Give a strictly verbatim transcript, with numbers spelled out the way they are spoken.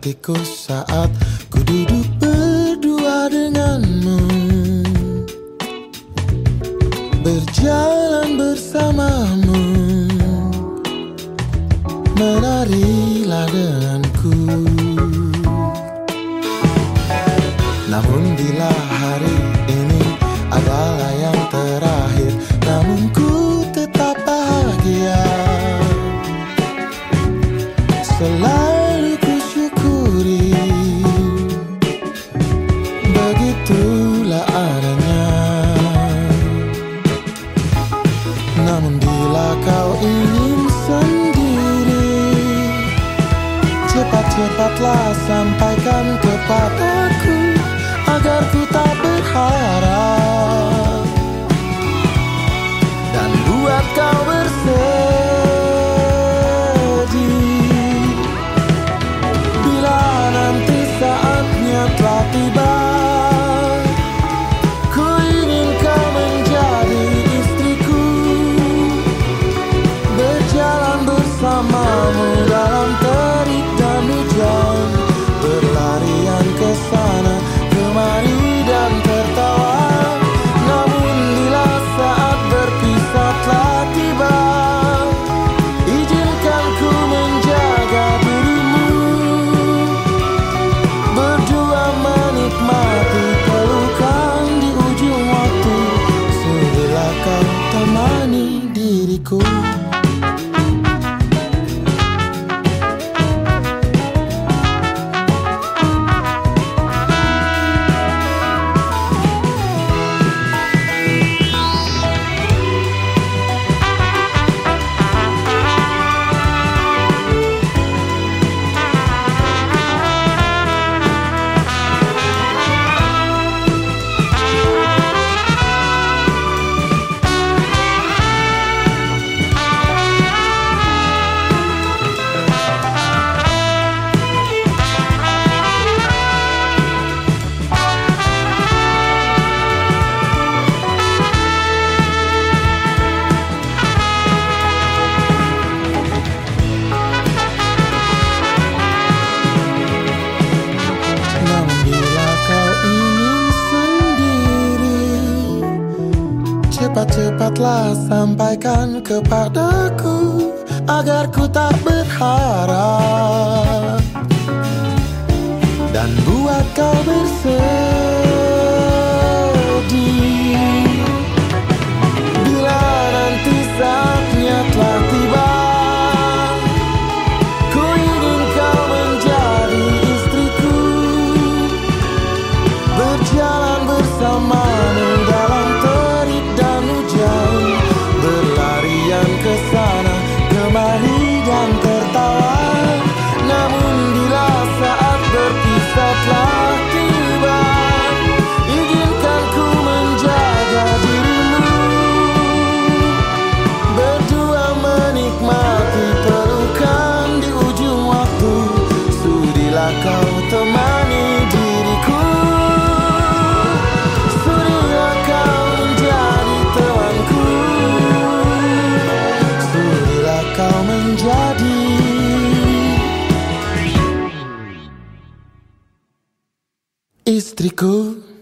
hatiku saat ku duduk berdua denganmu, berjalan bersamamu, menarilah denganku. Namun bila hari ini adalah yang terakhir, namun ku tetap bahagia. Selalu ku syukuri, begitulah adanya. Namun bila kau ingin sendiri, cepat-cepatlah sampaikan kepadaku, agar ku tak berharap dan buat kau bersedih. Bila nanti saatnya telah tiba, ku ingin kau menjadi istriku, berjalan bersamamu dalam terik dan hujan, berlarian ke sana kemari dan tertawa. Namun bila saat berpisah telah tiba, izinkan ku menjaga dirimu, berdua menikmati pelukan di ujung waktu. Sudilah kau temani diriku. Cepat-cepatlah sampaikan kepadaku, agar ku tak berharap dan buat kau bersedih. Bila nanti saatnya telah tiba, ku ingin kau menjadi istriku, berjalan bersamamu dalam terik dan hujan, berlarian ke sana kemari dan tertawa. Namun bila saat berpisah telah tiba, izinkan ku menjaga dirimu, berdua menikmati pelukan di ujung waktu. Sudilah kau temani diriku, sudilah kau menjadi temanku, sudilah kau menjadi istriku.